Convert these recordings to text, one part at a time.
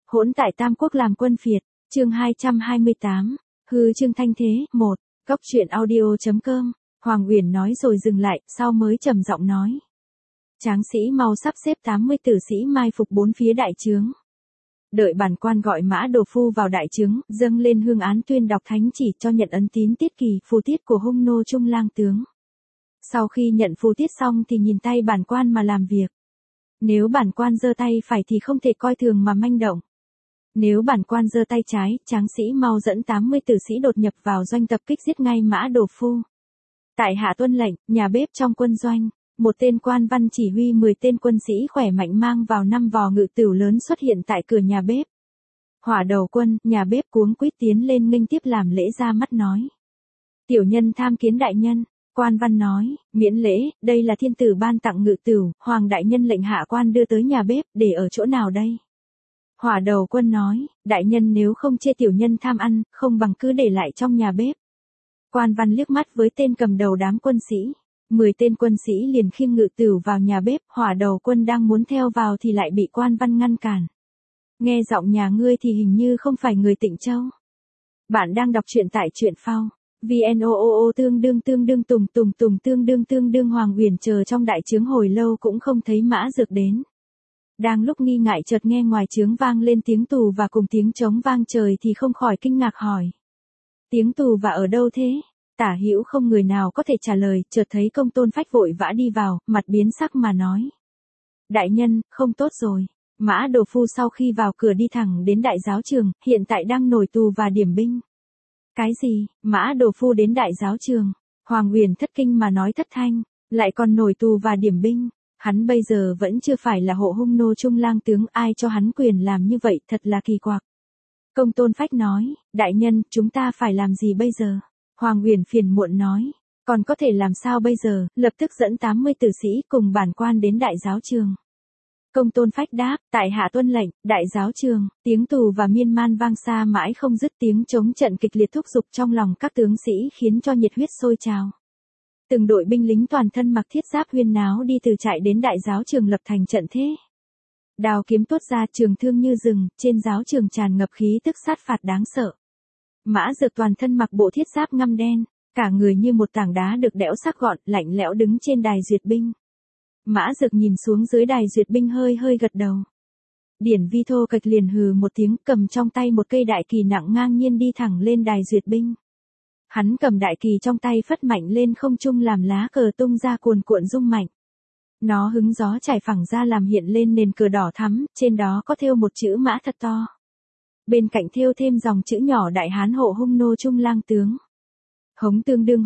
Hỗn tại Tam Quốc làm quân phiệt, chương 228, hư Trương Thanh Thế, 1, Cóc truyện audio.com, Hoàng Uyển nói rồi dừng lại, sau mới trầm giọng nói. Tráng sĩ mau sắp xếp 80 tử sĩ mai phục bốn phía đại trướng. Đợi bản quan gọi Mã Đồ Phu vào đại trướng, dâng lên hương án tuyên đọc thánh chỉ cho nhận ấn tín tiết kỳ, phù tiết của hung nô trung lang tướng. Sau khi nhận phù tiết xong thì nhìn tay bản quan mà làm việc. Nếu bản quan giơ tay phải thì không thể coi thường mà manh động. Nếu bản quan giơ tay trái, tráng sĩ mau dẫn 80 tử sĩ đột nhập vào doanh tập kích giết ngay Mã Đồ Phu. Tại hạ tuân lệnh, nhà bếp trong quân doanh, một tên quan văn chỉ huy 10 tên quân sĩ khỏe mạnh mang vào 5 vò ngự tửu lớn xuất hiện tại cửa nhà bếp. Hỏa đầu quân, nhà bếp cuống quýt tiến lên nghênh tiếp làm lễ ra mắt nói. Tiểu nhân tham kiến đại nhân. Quan văn nói, miễn lễ, đây là thiên tử ban tặng ngự tửu, hoàng đại nhân lệnh hạ quan đưa tới nhà bếp, để ở chỗ nào đây? Hỏa đầu quân nói, đại nhân nếu không chê tiểu nhân tham ăn, không bằng cứ để lại trong nhà bếp. Quan văn liếc mắt với tên cầm đầu đám quân sĩ. 10 tên quân sĩ liền khiêng ngự tửu vào nhà bếp, hỏa đầu quân đang muốn theo vào thì lại bị quan văn ngăn cản. Nghe giọng nhà ngươi thì hình như không phải người Tịnh Châu. Bạn đang đọc truyện tại truyện phao. VNOOO tương đương tương đương Hoàng Uyển chờ trong đại trướng hồi lâu cũng không thấy Mã Dược đến. Đang lúc nghi ngại chợt nghe ngoài trướng vang lên tiếng tù và cùng tiếng trống vang trời thì không khỏi kinh ngạc hỏi. Tiếng tù và ở đâu thế? Tả hữu không người nào có thể trả lời, chợt thấy Công Tôn Phách vội vã đi vào, mặt biến sắc mà nói. Đại nhân, không tốt rồi. Mã Đồ Phu sau khi vào cửa đi thẳng đến đại giáo trường, hiện tại đang nổi tù và điểm binh. Cái gì, Mã Đồ Phu đến đại giáo trường? Hoàng Uyển thất kinh mà nói thất thanh, lại còn nổi tù và điểm binh. Hắn bây giờ vẫn chưa phải là hộ hung nô trung lang tướng, ai cho hắn quyền làm như vậy, thật là kỳ quặc. Công Tôn Phách nói, đại nhân, chúng ta phải làm gì bây giờ? Hoàng Uyển phiền muộn nói, còn có thể làm sao bây giờ, lập tức dẫn 80 tử sĩ cùng bản quan đến đại giáo trường. Công Tôn Phách đáp, tại hạ tuân lệnh, đại giáo trường, tiếng tù và miên man vang xa mãi không dứt, tiếng chống trận kịch liệt thúc giục trong lòng các tướng sĩ khiến cho nhiệt huyết sôi trào. Từng đội binh lính toàn thân mặc thiết giáp huyên náo đi từ trại đến đại giáo trường lập thành trận thế. Đao kiếm tuốt ra, trường thương như rừng, trên giáo trường tràn ngập khí tức sát phạt đáng sợ. Mã Dược toàn thân mặc bộ thiết giáp ngăm đen, cả người như một tảng đá được đẽo sắc gọn, lạnh lẽo đứng trên đài duyệt binh. Mã Dược nhìn xuống dưới đài duyệt binh hơi gật đầu. Điển Vi Thô Kịch liền hừ một tiếng, cầm trong tay một cây đại kỳ nặng ngang nhiên đi thẳng lên đài duyệt binh. Hắn cầm đại kỳ trong tay phất mạnh lên không trung làm lá cờ tung ra cuồn cuộn rung mạnh. Nó hứng gió trải phẳng ra làm hiện lên nền cờ đỏ thắm, trên đó có thêu một chữ Mã thật to. Bên cạnh thêu thêm dòng chữ nhỏ Đại Hán hộ hung nô trung lang tướng. Hống tương đương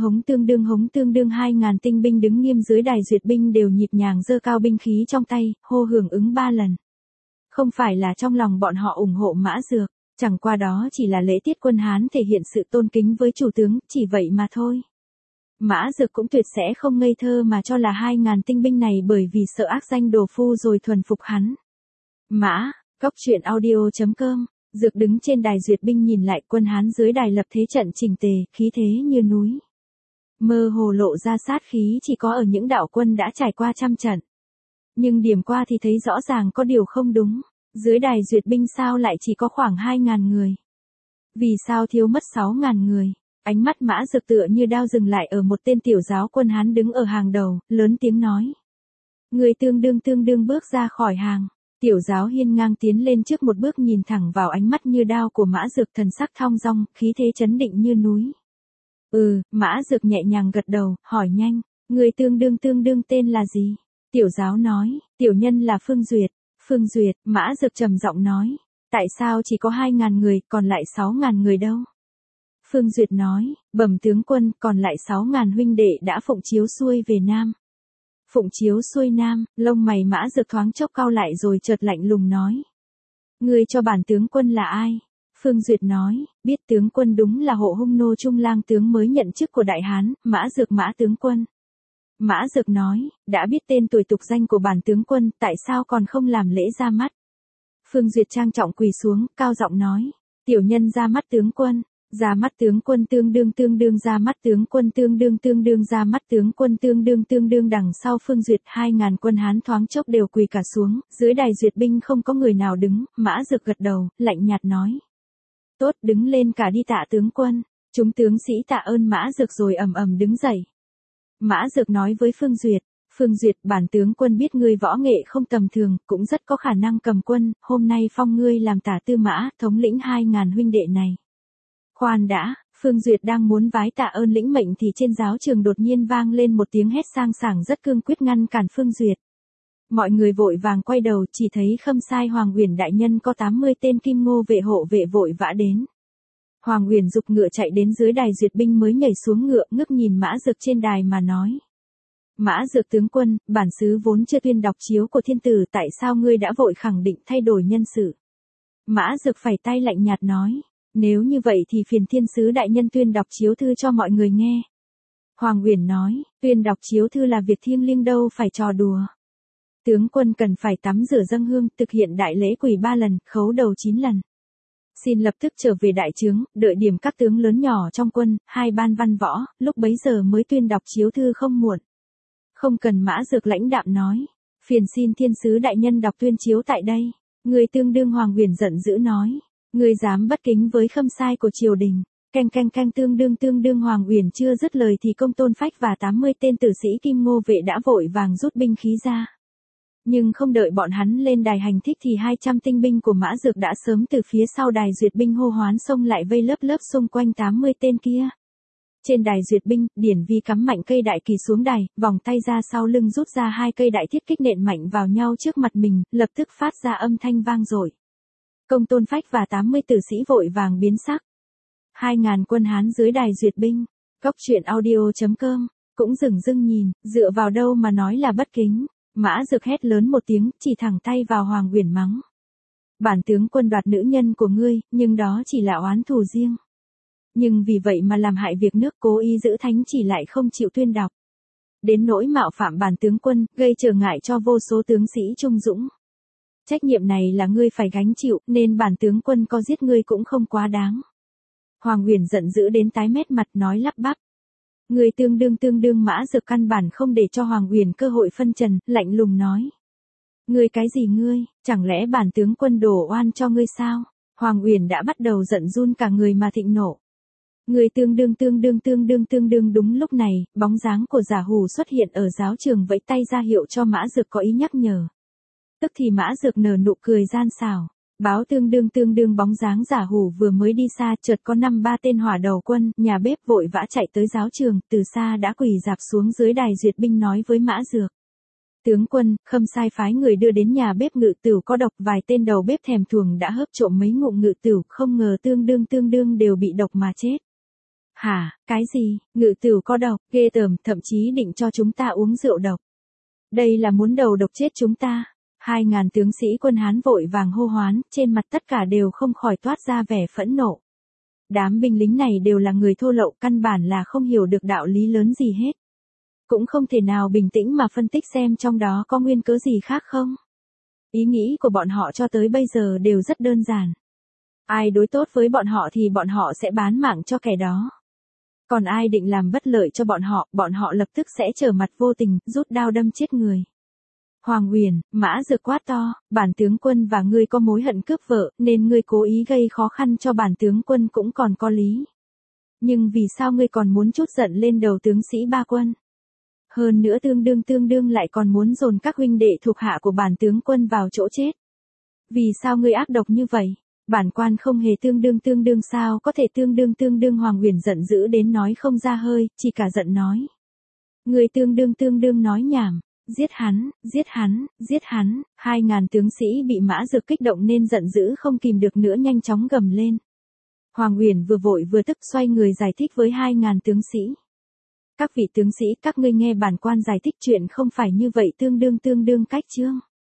2.000 tinh binh đứng nghiêm dưới đài duyệt binh đều nhịp nhàng giơ cao binh khí trong tay, hô hưởng ứng 3 lần. Không phải là trong lòng bọn họ ủng hộ Mã Dược, chẳng qua đó chỉ là lễ tiết quân Hán thể hiện sự tôn kính với chủ tướng, chỉ vậy mà thôi. Mã Dược cũng tuyệt sẽ không ngây thơ mà cho là 2.000 tinh binh này bởi vì sợ ác danh Đồ Phu rồi thuần phục hắn. Mã, Cóc truyện audio.com. Dược đứng trên đài duyệt binh nhìn lại quân Hán dưới đài lập thế trận chỉnh tề, khí thế như núi. Mơ hồ lộ ra sát khí chỉ có ở những đạo quân đã trải qua trăm trận. Nhưng điểm qua thì thấy rõ ràng có điều không đúng, dưới đài duyệt binh sao lại chỉ có khoảng 2.000 người. Vì sao thiếu mất 6.000 người? Ánh mắt Mã Dược tựa như đao dừng lại ở một tên tiểu giáo quân Hán đứng ở hàng đầu, lớn tiếng nói. Người tương đương bước ra khỏi hàng. Tiểu giáo hiên ngang tiến lên trước một bước nhìn thẳng vào ánh mắt như đao của Mã Dược, thần sắc thong dong, khí thế chấn định như núi. Mã Dược nhẹ nhàng gật đầu, hỏi nhanh, người tương đương tên là gì? Tiểu giáo nói, tiểu nhân là Phương Duyệt. Phương Duyệt, Mã Dược trầm giọng nói, tại sao chỉ có 2.000 người, còn lại 6.000 người đâu? Phương Duyệt nói, bẩm tướng quân, còn lại 6.000 huynh đệ đã phụng chiếu xuôi về Nam. Phụng chiếu xuôi Nam, lông mày Mã Dược thoáng chốc cau lại rồi chợt lạnh lùng nói. Người cho bản tướng quân là ai? Phương Duyệt nói, biết tướng quân đúng là hộ hung nô trung lang tướng mới nhận chức của Đại Hán, Mã Dược Mã tướng quân. Mã Dược nói, đã biết tên tuổi tục danh của bản tướng quân, tại sao còn không làm lễ ra mắt? Phương Duyệt trang trọng quỳ xuống, cao giọng nói, tiểu nhân ra mắt tướng quân. Ra mắt tướng quân tương đương ra mắt tướng quân tương đương ra mắt tướng quân tương đương đằng sau Phương Duyệt 2000 quân Hán thoáng chốc đều quỳ cả xuống, dưới đài duyệt binh không có người nào đứng, Mã Dược gật đầu, lạnh nhạt nói. Tốt, đứng lên cả đi tạ tướng quân, chúng tướng sĩ tạ ơn Mã Dược rồi ầm ầm đứng dậy. Mã Dược nói với Phương Duyệt, bản tướng quân biết ngươi võ nghệ không tầm thường, cũng rất có khả năng cầm quân, hôm nay phong ngươi làm tả tư mã, thống lĩnh 2000 huynh đệ này. Khoan đã, Phương Duyệt đang muốn vái tạ ơn lĩnh mệnh thì trên giáo trường đột nhiên vang lên một tiếng hét sang sảng rất cương quyết ngăn cản Phương Duyệt. Mọi người vội vàng quay đầu chỉ thấy Khâm Sai Hoàng Uyển đại nhân có 80 tên Kim Ngô vệ hộ vệ vội vã đến. Hoàng Uyển giục ngựa chạy đến dưới đài duyệt binh mới nhảy xuống ngựa ngước nhìn Mã Dược trên đài mà nói. Mã Dược tướng quân, bản xứ vốn chưa tuyên đọc chiếu của thiên tử, tại sao ngươi đã vội khẳng định thay đổi nhân sự? Mã Dược phẩy tay lạnh nhạt nói. Nếu như vậy thì phiền thiên sứ đại nhân tuyên đọc chiếu thư cho mọi người nghe. Hoàng Uyển nói, tuyên đọc chiếu thư là việc thiêng liêng đâu phải trò đùa. Tướng quân cần phải tắm rửa dâng hương, thực hiện đại lễ quỳ 3 lần, khấu đầu 9 lần. Xin lập tức trở về đại trướng, đợi điểm các tướng lớn nhỏ trong quân, 2 ban văn võ, lúc bấy giờ mới tuyên đọc chiếu thư không muộn. Không cần. Mã Dược lãnh đạm nói, phiền xin thiên sứ đại nhân đọc tuyên chiếu tại đây. Người tương đương Hoàng Uyển giận dữ nói. Ngươi dám bất kính với khâm sai của triều đình. Canh tương đương Hoàng Uyển chưa dứt lời thì Công Tôn Phách và 80 tên tử sĩ Kim Ngô vệ đã vội vàng rút binh khí ra. Nhưng không đợi bọn hắn lên đài hành thích thì 200 tinh binh của Mã Dược đã sớm từ phía sau đài duyệt binh hô hoán xông lại vây lớp xung quanh 80 tên kia. Trên đài duyệt binh, Điển Vi cắm mạnh cây đại kỳ xuống đài, vòng tay ra sau lưng rút ra 2 cây đại thiết kích nện mạnh vào nhau trước mặt mình, lập tức phát ra âm thanh vang dội. Công Tôn Phách và 80 tử sĩ vội vàng biến sắc. 2000 quân Hán dưới đài duyệt binh. Góc truyện audio.com cũng dưng nhìn, dựa vào đâu mà nói là bất kính. Mã Dược hét lớn một tiếng, chỉ thẳng tay vào Hoàng Uyển mắng. Bản tướng quân đoạt nữ nhân của ngươi, nhưng đó chỉ là oán thù riêng. Nhưng vì vậy mà làm hại việc nước, cố ý giữ thánh chỉ lại không chịu tuyên đọc. Đến nỗi mạo phạm bản tướng quân, gây trở ngại cho vô số tướng sĩ trung dũng. Trách nhiệm này là ngươi phải gánh chịu, nên bản tướng quân có giết ngươi cũng không quá đáng. Hoàng Uyển giận dữ đến tái mét mặt nói lắp bắp. Ngươi tương đương. Mã Dược căn bản không để cho Hoàng Uyển cơ hội phân trần, lạnh lùng nói. Ngươi cái gì ngươi, chẳng lẽ bản tướng quân đổ oan cho ngươi sao? Hoàng Uyển đã bắt đầu giận run cả người mà thịnh nộ. Ngươi tương đương. Đúng lúc này, bóng dáng của Giả Hủ xuất hiện ở giáo trường vẫy tay ra hiệu cho Mã Dược có ý nhắc nhở. Tức thì Mã Dược nở nụ cười gian xảo. Báo tương đương bóng dáng Giả Hủ vừa mới đi xa, chợt có 5-3 tên hỏa đầu quân, nhà bếp vội vã chạy tới giáo trường, từ xa đã quỳ rạp xuống dưới đài duyệt binh nói với Mã Dược. Tướng quân, Khâm sai phái người đưa đến nhà bếp ngự tửu có độc, vài tên đầu bếp thèm thuồng đã hớp trộm mấy ngụm ngự tửu, không ngờ tương đương đều bị độc mà chết. Hả, cái gì, ngự tửu có độc, ghê tởm, thậm chí định cho chúng ta uống rượu độc. Đây là muốn đầu độc chết chúng ta. 2000 tướng sĩ quân Hán vội vàng hô hoán, trên mặt tất cả đều không khỏi toát ra vẻ phẫn nộ. Đám binh lính này đều là người thô lậu, căn bản là không hiểu được đạo lý lớn gì hết. Cũng không thể nào bình tĩnh mà phân tích xem trong đó có nguyên cớ gì khác không. Ý nghĩ của bọn họ cho tới bây giờ đều rất đơn giản. Ai đối tốt với bọn họ thì bọn họ sẽ bán mạng cho kẻ đó. Còn ai định làm bất lợi cho bọn họ lập tức sẽ trở mặt vô tình, rút đao đâm chết người. Hoàng Uyển, Mã Dược quát to, bản tướng quân và ngươi có mối hận cướp vợ, nên ngươi cố ý gây khó khăn cho bản tướng quân cũng còn có lý. Nhưng vì sao ngươi còn muốn trút giận lên đầu tướng sĩ ba quân? Hơn nữa tương đương lại còn muốn dồn các huynh đệ thuộc hạ của bản tướng quân vào chỗ chết. Vì sao ngươi ác độc như vậy? Bản quan không hề tương đương sao có thể tương đương. Hoàng Uyển giận dữ đến nói không ra hơi, chỉ cả giận nói. Ngươi tương đương nói nhảm. Giết hắn. 2000 tướng sĩ bị Mã Dược kích động nên giận dữ không kìm được nữa nhanh chóng gầm lên. Hoàng Uyển vừa vội vừa tức xoay người giải thích với 2000 tướng sĩ. Các vị tướng sĩ, các ngươi nghe bản quan giải thích chuyện không phải như vậy tương đương cách chương.